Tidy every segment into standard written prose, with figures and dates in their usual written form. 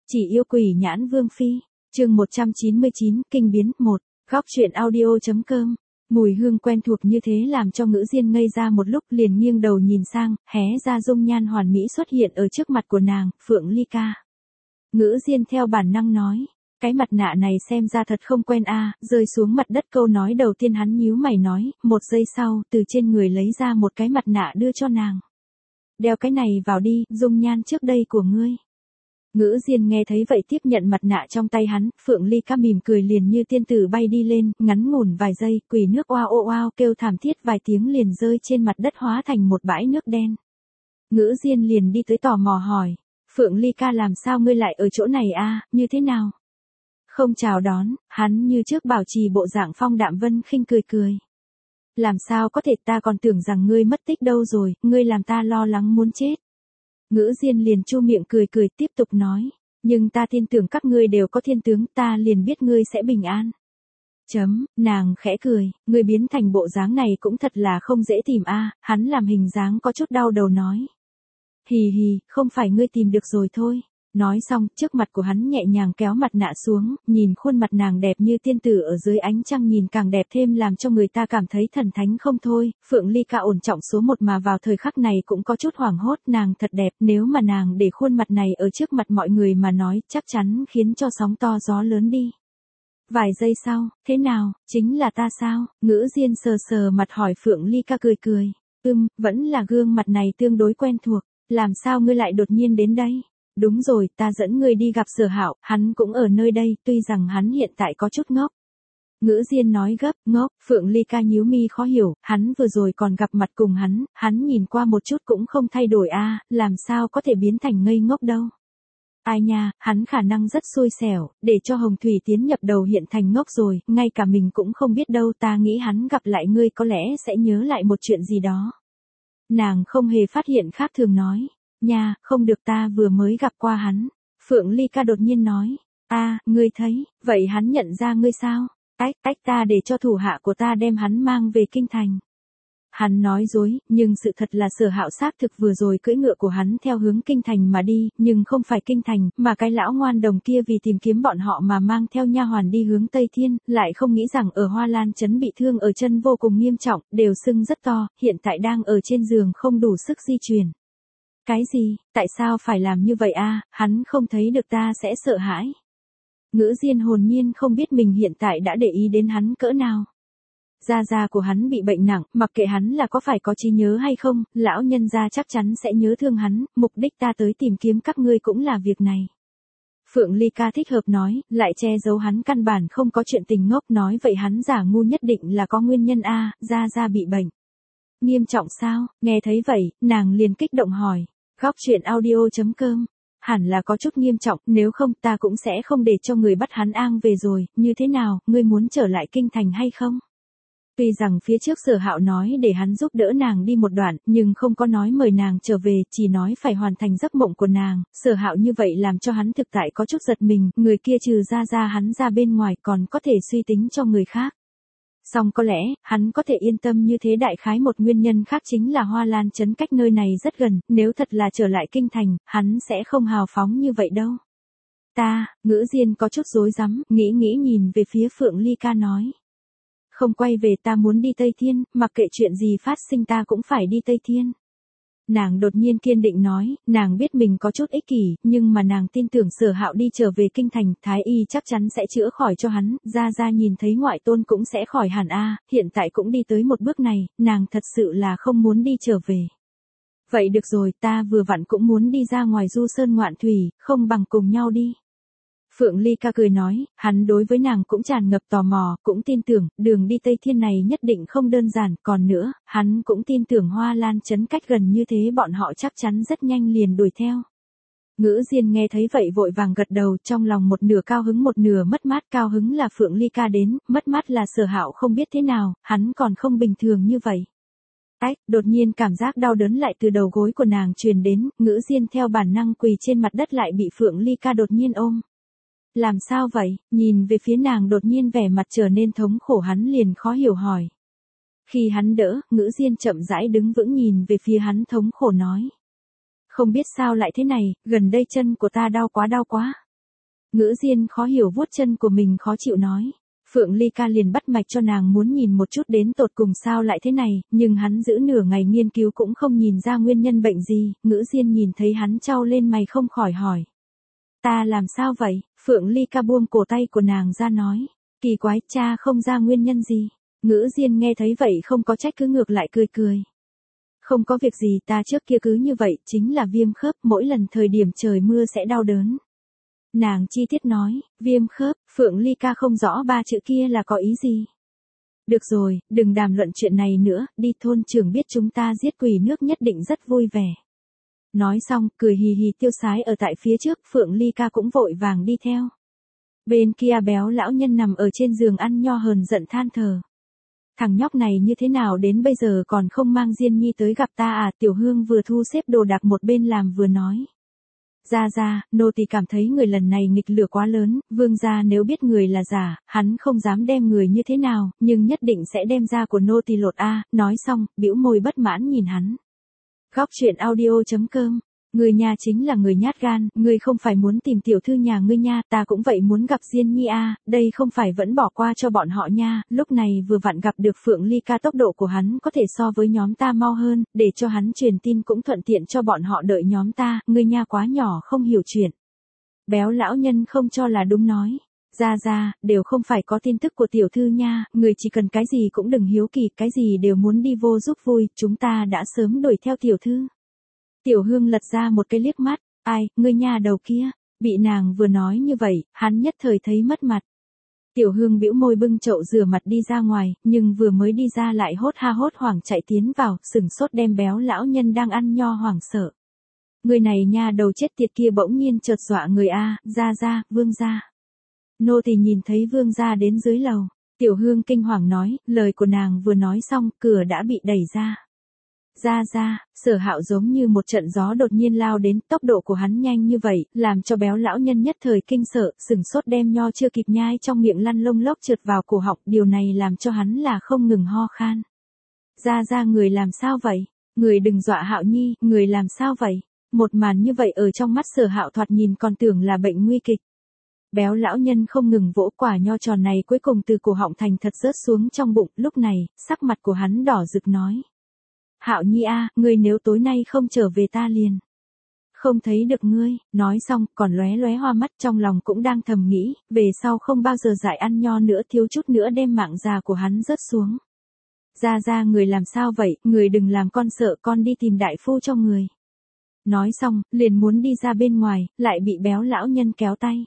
Chỉ yêu quỷ nhãn vương phi, chương 199, kinh biến 1, góc truyện audio.com. Mùi hương quen thuộc như thế làm cho Ngữ Diên ngây ra một lúc, liền nghiêng đầu nhìn sang, hé ra dung nhan hoàn mỹ xuất hiện ở trước mặt của nàng, Phượng Ly Ca. Ngữ Diên theo bản năng nói, cái mặt nạ này xem ra thật không quen a. Rơi xuống mặt đất câu nói đầu tiên hắn nhíu mày nói, một giây sau, từ trên người lấy ra một cái mặt nạ đưa cho nàng. Đeo cái này vào đi, dung nhan trước đây của ngươi. Ngữ Diên nghe thấy vậy tiếp nhận mặt nạ trong tay hắn, Phượng Ly Ca mỉm cười liền như tiên tử bay đi lên, ngắn ngủn vài giây, quỷ nước oao ô oao kêu thảm thiết vài tiếng liền rơi trên mặt đất hóa thành một bãi nước đen. Ngữ Diên liền đi tới tò mò hỏi, Phượng Ly Ca làm sao ngươi lại ở chỗ này a, như thế nào? Không chào đón, hắn như trước bảo trì bộ dạng phong đạm vân khinh cười cười. Làm sao có thể, ta còn tưởng rằng ngươi mất tích đâu rồi, ngươi làm ta lo lắng muốn chết. Ngữ Diên liền chu miệng cười cười tiếp tục nói, nhưng ta tin tưởng các ngươi đều có thiên tướng, ta liền biết ngươi sẽ bình an. Nàng khẽ cười, ngươi biến thành bộ dáng này cũng thật là không dễ tìm a. Hắn làm hình dáng có chút đau đầu nói. Hì hì, không phải ngươi tìm được rồi thôi. Nói xong, trước mặt của hắn nhẹ nhàng kéo mặt nạ xuống, nhìn khuôn mặt nàng đẹp như tiên tử ở dưới ánh trăng nhìn càng đẹp thêm làm cho người ta cảm thấy thần thánh không thôi. Phượng Ly Ca ổn trọng số 1 mà vào thời khắc này cũng có chút hoảng hốt, nàng thật đẹp, nếu mà nàng để khuôn mặt này ở trước mặt mọi người mà nói, chắc chắn khiến cho sóng to gió lớn đi. Vài giây sau, thế nào, chính là ta sao? Ngữ Diên sờ sờ mặt hỏi Phượng Ly Ca cười cười. Vẫn là gương mặt này tương đối quen thuộc, làm sao ngươi lại đột nhiên đến đây? Đúng rồi, ta dẫn ngươi đi gặp Sở Hạo, hắn cũng ở nơi đây, tuy rằng hắn hiện tại có chút ngốc. Ngữ Diên nói gấp, ngốc, Phượng Ly Ca nhíu mi khó hiểu, hắn vừa rồi còn gặp mặt cùng hắn nhìn qua một chút cũng không thay đổi a, làm sao có thể biến thành ngây ngốc đâu. Ai nha, hắn khả năng rất xui xẻo, để cho Hồng Thủy tiến nhập đầu hiện thành ngốc rồi, ngay cả mình cũng không biết đâu, ta nghĩ hắn gặp lại ngươi có lẽ sẽ nhớ lại một chuyện gì đó. Nàng không hề phát hiện khác thường nói. Nha, không được, ta vừa mới gặp qua hắn. Phượng Ly Ca đột nhiên nói. Ngươi thấy, vậy hắn nhận ra ngươi sao? Ta để cho thủ hạ của ta đem hắn mang về kinh thành. Hắn nói dối, nhưng sự thật là Sở Hạo xác thực vừa rồi cưỡi ngựa của hắn theo hướng kinh thành mà đi, nhưng không phải kinh thành, mà cái lão ngoan đồng kia vì tìm kiếm bọn họ mà mang theo nha hoàn đi hướng Tây Thiên, lại không nghĩ rằng ở Hoa Lan trấn bị thương ở chân vô cùng nghiêm trọng, đều sưng rất to, hiện tại đang ở trên giường không đủ sức di chuyển. Cái gì, tại sao phải làm như vậy a? Hắn không thấy được ta sẽ sợ hãi. Ngữ Diên hồn nhiên không biết mình hiện tại đã để ý đến hắn cỡ nào. Gia gia của hắn bị bệnh nặng, mặc kệ hắn là có phải có trí nhớ hay không, lão nhân gia chắc chắn sẽ nhớ thương hắn, mục đích ta tới tìm kiếm các ngươi cũng là việc này. Phượng Ly Ca thích hợp nói, lại che giấu hắn căn bản không có chuyện tình ngốc, nói vậy hắn giả ngu nhất định là có nguyên nhân a, gia gia bị bệnh. Nghiêm trọng sao? Nghe thấy vậy, nàng liền kích động hỏi. Góc truyện audio.com. Hẳn là có chút nghiêm trọng, nếu không ta cũng sẽ không để cho người bắt hắn an về rồi, như thế nào, ngươi muốn trở lại kinh thành hay không? Tuy rằng phía trước Sở Hạo nói để hắn giúp đỡ nàng đi một đoạn, nhưng không có nói mời nàng trở về, chỉ nói phải hoàn thành giấc mộng của nàng. Sở Hạo như vậy làm cho hắn thực tại có chút giật mình, người kia trừ ra hắn ra bên ngoài còn có thể suy tính cho người khác. Song có lẽ, hắn có thể yên tâm như thế, đại khái một nguyên nhân khác chính là Hoa Lan trấn cách nơi này rất gần, nếu thật là trở lại kinh thành, hắn sẽ không hào phóng như vậy đâu. Ngữ Diên có chút rối rắm, nghĩ nhìn về phía Phượng Ly Ca nói. Không quay về, ta muốn đi Tây Thiên, mặc kệ chuyện gì phát sinh ta cũng phải đi Tây Thiên. Nàng đột nhiên kiên định nói, nàng biết mình có chút ích kỷ, nhưng mà nàng tin tưởng Sở Hạo đi trở về kinh thành, Thái y chắc chắn sẽ chữa khỏi cho hắn, gia nhìn thấy ngoại tôn cũng sẽ khỏi hẳn a, hiện tại cũng đi tới một bước này, nàng thật sự là không muốn đi trở về. Vậy được rồi, ta vừa vặn cũng muốn đi ra ngoài du sơn ngoạn thủy, không bằng cùng nhau đi. Phượng Ly Ca cười nói, hắn đối với nàng cũng tràn ngập tò mò, cũng tin tưởng, đường đi Tây Thiên này nhất định không đơn giản, còn nữa, hắn cũng tin tưởng Hoa Lan trấn cách gần như thế bọn họ chắc chắn rất nhanh liền đuổi theo. Ngữ Diên nghe thấy vậy vội vàng gật đầu, trong lòng một nửa cao hứng một nửa mất mát, cao hứng là Phượng Ly Ca đến, mất mát là Sở Hạo không biết thế nào, hắn còn không bình thường như vậy. Đột nhiên cảm giác đau đớn lại từ đầu gối của nàng truyền đến, Ngữ Diên theo bản năng quỳ trên mặt đất lại bị Phượng Ly Ca đột nhiên ôm. Làm sao vậy? Nhìn về phía nàng đột nhiên vẻ mặt trở nên thống khổ, hắn liền khó hiểu hỏi. Khi hắn đỡ, Ngữ Diên chậm rãi đứng vững nhìn về phía hắn thống khổ nói. Không biết sao lại thế này, gần đây chân của ta đau quá. Ngữ Diên khó hiểu vuốt chân của mình khó chịu nói. Phượng Ly Ca liền bắt mạch cho nàng muốn nhìn một chút đến tột cùng sao lại thế này, nhưng hắn giữ nửa ngày nghiên cứu cũng không nhìn ra nguyên nhân bệnh gì, Ngữ Diên nhìn thấy hắn chau lên mày không khỏi hỏi. Ta làm sao vậy? Phượng Ly Ca buông cổ tay của nàng ra nói. Kỳ quái, cha không ra nguyên nhân gì. Ngữ Diên nghe thấy vậy không có trách cứ ngược lại cười cười. Không có việc gì, ta trước kia cứ như vậy, chính là viêm khớp, mỗi lần thời điểm trời mưa sẽ đau đớn. Nàng chi tiết nói, viêm khớp, Phượng Ly Ca không rõ ba chữ kia là có ý gì. Được rồi, đừng đàm luận chuyện này nữa, đi thôn trưởng biết chúng ta giết quỷ nước nhất định rất vui vẻ. Nói xong, cười hì hì tiêu sái ở tại phía trước, Phượng Ly Ca cũng vội vàng đi theo. Bên kia béo lão nhân nằm ở trên giường ăn nho hờn giận than thở. Thằng nhóc này như thế nào đến bây giờ còn không mang Diên Nhi tới gặp ta à? Tiểu Hương vừa thu xếp đồ đạc một bên làm vừa nói. Ra, nô tỳ cảm thấy người lần này nghịch lửa quá lớn, vương gia nếu biết người là giả, hắn không dám đem người như thế nào, nhưng nhất định sẽ đem da của nô tỳ lột a. Nói xong, bĩu môi bất mãn nhìn hắn. Góc truyện audio.com. Người nhà chính là người nhát gan, ngươi không phải muốn tìm tiểu thư nhà ngươi nha, ta cũng vậy muốn gặp Diên Nhi a, đây không phải vẫn bỏ qua cho bọn họ nha, lúc này vừa vặn gặp được Phượng Ly Ca, tốc độ của hắn có thể so với nhóm ta mau hơn, để cho hắn truyền tin cũng thuận tiện cho bọn họ đợi nhóm ta, ngươi nha quá nhỏ không hiểu chuyện. Béo lão nhân không cho là đúng nói. Ra, đều không phải có tin tức của tiểu thư nha, người chỉ cần cái gì cũng đừng hiếu kỳ, cái gì đều muốn đi vô giúp vui, chúng ta đã sớm đuổi theo tiểu thư. Tiểu Hương lật ra một cái liếc mắt, ai, ngươi nha đầu kia, bị nàng vừa nói như vậy, hắn nhất thời thấy mất mặt. Tiểu Hương bĩu môi bưng chậu rửa mặt đi ra ngoài, nhưng vừa mới đi ra lại hốt ha hốt hoảng chạy tiến vào, sừng sốt đem béo lão nhân đang ăn nho hoảng sợ. Người này nha đầu chết tiệt kia bỗng nhiên chợt dọa người a, ra, vương gia. Nô tỳ nhìn thấy vương gia đến dưới lầu, Tiểu Hương kinh hoàng nói, lời của nàng vừa nói xong, cửa đã bị đẩy ra. Ra, Sở Hạo giống như một trận gió đột nhiên lao đến, tốc độ của hắn nhanh như vậy, làm cho béo lão nhân nhất thời kinh sợ, sừng sốt đem nho chưa kịp nhai trong miệng lăn lông lốc trượt vào cổ họng, điều này làm cho hắn là không ngừng ho khan. Ra, người làm sao vậy? Người đừng dọa Hạo Nhi, người làm sao vậy? Một màn như vậy ở trong mắt Sở Hạo thoạt nhìn còn tưởng là bệnh nguy kịch. Béo lão nhân không ngừng vỗ quả nho tròn này cuối cùng từ cổ họng thành thật rớt xuống trong bụng, lúc này, sắc mặt của hắn đỏ rực nói. Hạo Nhi a, ngươi nếu tối nay không trở về ta liền không thấy được ngươi. Nói xong, còn lóe lóe hoa mắt, trong lòng cũng đang thầm nghĩ, về sau không bao giờ dại ăn nho nữa, thiếu chút nữa đem mạng già của hắn rớt xuống. Ra, người làm sao vậy, người đừng làm con sợ, con đi tìm đại phu cho người. Nói xong, liền muốn đi ra bên ngoài, lại bị béo lão nhân kéo tay.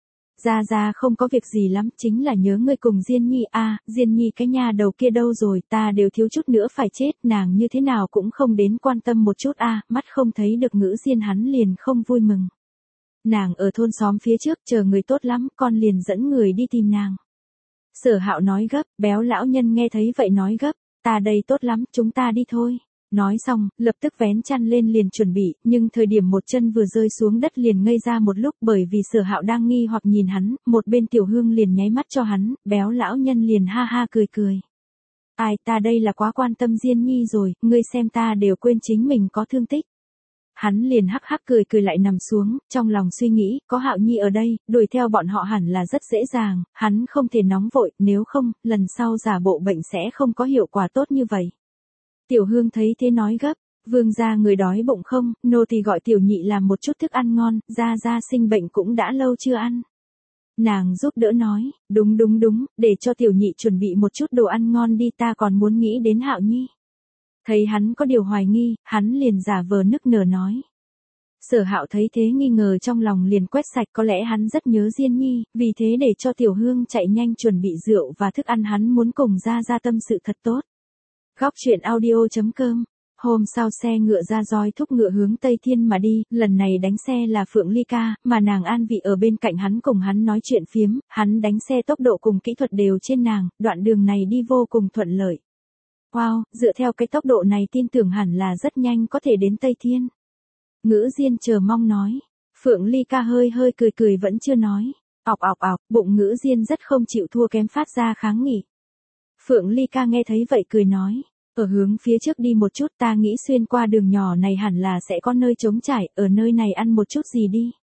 Ra không có việc gì lắm, chính là nhớ ngươi cùng Diên Nhi a, Diên Nhi cái nhà đầu kia đâu rồi, ta đều thiếu chút nữa phải chết, nàng như thế nào cũng không đến quan tâm một chút a, mắt không thấy được Ngữ Diên hắn liền không vui mừng. Nàng ở thôn xóm phía trước chờ người tốt lắm, con liền dẫn người đi tìm nàng. Sở Hạo nói gấp, béo lão nhân nghe thấy vậy nói gấp, ta đây tốt lắm, chúng ta đi thôi. Nói xong, lập tức vén chăn lên liền chuẩn bị, nhưng thời điểm một chân vừa rơi xuống đất liền ngây ra một lúc, bởi vì Sở Hạo đang nghi hoặc nhìn hắn, một bên Tiểu Hương liền nháy mắt cho hắn, béo lão nhân liền ha ha cười. Ai, ta đây là quá quan tâm Diên Nhi rồi, ngươi xem ta đều quên chính mình có thương tích. Hắn liền hắc hắc cười lại nằm xuống, trong lòng suy nghĩ, có Hạo Nhi ở đây, đuổi theo bọn họ hẳn là rất dễ dàng, hắn không thể nóng vội, nếu không, lần sau giả bộ bệnh sẽ không có hiệu quả tốt như vậy. Tiểu Hương thấy thế nói gấp, vương gia người đói bụng không, nô tỳ gọi tiểu nhị làm một chút thức ăn ngon, ra sinh bệnh cũng đã lâu chưa ăn. Nàng giúp đỡ nói, đúng, để cho tiểu nhị chuẩn bị một chút đồ ăn ngon đi, ta còn muốn nghĩ đến Hạo Nhi. Thấy hắn có điều hoài nghi, hắn liền giả vờ nức nở nói. Sở Hạo thấy thế nghi ngờ trong lòng liền quét sạch, có lẽ hắn rất nhớ Diên Nhi, vì thế để cho Tiểu Hương chạy nhanh chuẩn bị rượu và thức ăn, hắn muốn cùng ra tâm sự thật tốt. Góc truyện audio.com. Hôm sau xe ngựa ra roi thúc ngựa hướng Tây Thiên mà đi, lần này đánh xe là Phượng Ly Ca, mà nàng an vị ở bên cạnh hắn cùng hắn nói chuyện phiếm, hắn đánh xe tốc độ cùng kỹ thuật đều trên nàng, đoạn đường này đi vô cùng thuận lợi. Wow, dựa theo cái tốc độ này tin tưởng hẳn là rất nhanh có thể đến Tây Thiên. Ngữ Diên chờ mong nói. Phượng Ly Ca hơi cười vẫn chưa nói. Ọc, bụng Ngữ Diên rất không chịu thua kém phát ra kháng nghị. Phượng Ly Ca nghe thấy vậy cười nói. Ở hướng phía trước đi một chút, ta nghĩ xuyên qua đường nhỏ này hẳn là sẽ có nơi trống trải, ở nơi này ăn một chút gì đi.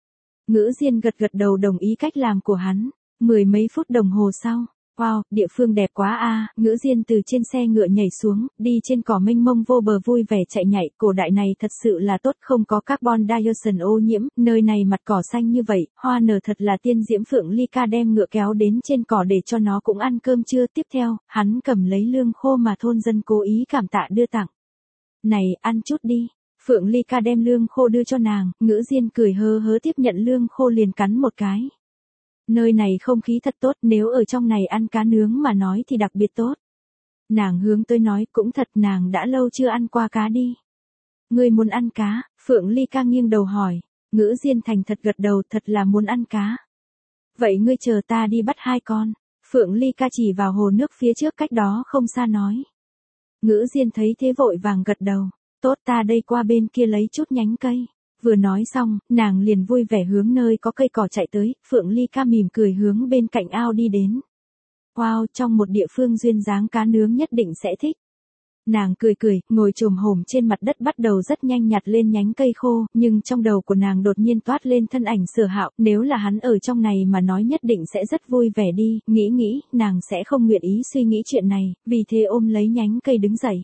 Ngữ Diên gật gật đầu đồng ý cách làm của hắn. Mười mấy phút đồng hồ sau, wow, địa phương đẹp quá a. Ngữ Diên từ trên xe ngựa nhảy xuống, đi trên cỏ mênh mông vô bờ vui vẻ chạy nhảy. Cổ đại này thật sự là tốt, không có carbon dioxide ô nhiễm, nơi này mặt cỏ xanh như vậy, hoa nở thật là tiên diễm. Phượng Ly Ca đem ngựa kéo đến trên cỏ để cho nó cũng ăn cơm trưa. Tiếp theo, hắn cầm lấy lương khô mà thôn dân cố ý cảm tạ đưa tặng. Này, ăn chút đi. Phượng Ly Ca đem lương khô đưa cho nàng, Ngữ Diên cười hớ hớ tiếp nhận lương khô liền cắn một cái. Nơi này không khí thật tốt, nếu ở trong này ăn cá nướng mà nói thì đặc biệt tốt. Nàng hướng tới nói, cũng thật, nàng đã lâu chưa ăn qua cá đi. Ngươi muốn ăn cá? Phượng Ly Ca nghiêng đầu hỏi. Ngữ Diên thành thật gật đầu, thật là muốn ăn cá. Vậy ngươi chờ ta đi bắt 2 con. Phượng Ly Ca chỉ vào hồ nước phía trước cách đó không xa nói. Ngữ Diên thấy thế vội vàng gật đầu. Tốt, ta đây qua bên kia lấy chút nhánh cây. Vừa nói xong, nàng liền vui vẻ hướng nơi có cây cỏ chạy tới. Phượng Ly Ca mỉm cười hướng bên cạnh ao đi đến. Wow, trong một địa phương duyên dáng cá nướng nhất định sẽ thích. Nàng cười cười, ngồi chồm hổm trên mặt đất bắt đầu rất nhanh nhặt lên nhánh cây khô, nhưng trong đầu của nàng đột nhiên toát lên thân ảnh Sở Hạo, nếu là hắn ở trong này mà nói nhất định sẽ rất vui vẻ đi, nghĩ, nàng sẽ không nguyện ý suy nghĩ chuyện này, vì thế ôm lấy nhánh cây đứng dậy.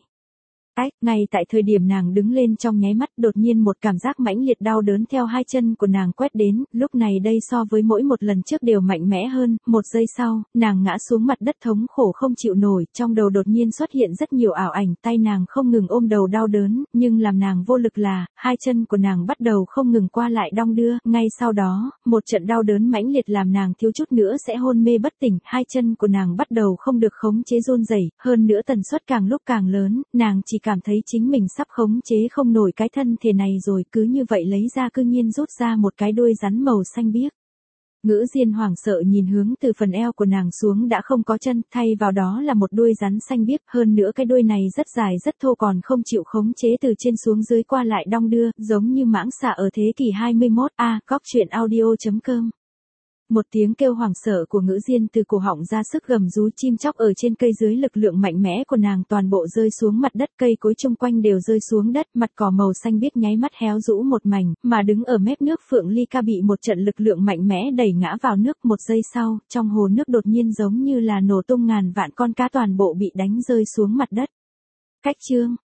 Ngay tại thời điểm nàng đứng lên trong nháy mắt đột nhiên một cảm giác mãnh liệt đau đớn theo 2 chân của nàng quét đến, lúc này đây so với mỗi một lần trước đều mạnh mẽ hơn, 1 giây sau, nàng ngã xuống mặt đất thống khổ không chịu nổi, trong đầu đột nhiên xuất hiện rất nhiều ảo ảnh, tay nàng không ngừng ôm đầu đau đớn, nhưng làm nàng vô lực là, 2 chân của nàng bắt đầu không ngừng qua lại đong đưa, ngay sau đó, một trận đau đớn mãnh liệt làm nàng thiếu chút nữa sẽ hôn mê bất tỉnh, 2 chân của nàng bắt đầu không được khống chế run rẩy, hơn nữa tần suất càng lúc càng lớn, nàng chỉ cảm thấy chính mình sắp khống chế không nổi cái thân thể này rồi, cứ như vậy lấy ra cư nhiên rút ra một cái đuôi rắn màu xanh biếc. Ngữ Diên hoảng sợ nhìn hướng từ phần eo của nàng xuống đã không có chân, thay vào đó là một đuôi rắn xanh biếc, hơn nữa cái đuôi này rất dài rất thô còn không chịu khống chế từ trên xuống dưới qua lại đong đưa, giống như mãng xà ở thế kỷ 21. Coctruyện.audio.com. Một tiếng kêu hoảng sợ của Ngữ Diên từ cổ họng ra sức gầm rú, chim chóc ở trên cây dưới lực lượng mạnh mẽ của nàng toàn bộ rơi xuống mặt đất, cây cối chung quanh đều rơi xuống đất, mặt cỏ màu xanh biếc nháy mắt héo rũ một mảnh, mà đứng ở mép nước Phượng Ly Ca bị một trận lực lượng mạnh mẽ đẩy ngã vào nước. 1 giây sau, trong hồ nước đột nhiên giống như là nổ tung, ngàn vạn con cá toàn bộ bị đánh rơi xuống mặt đất. Cách chương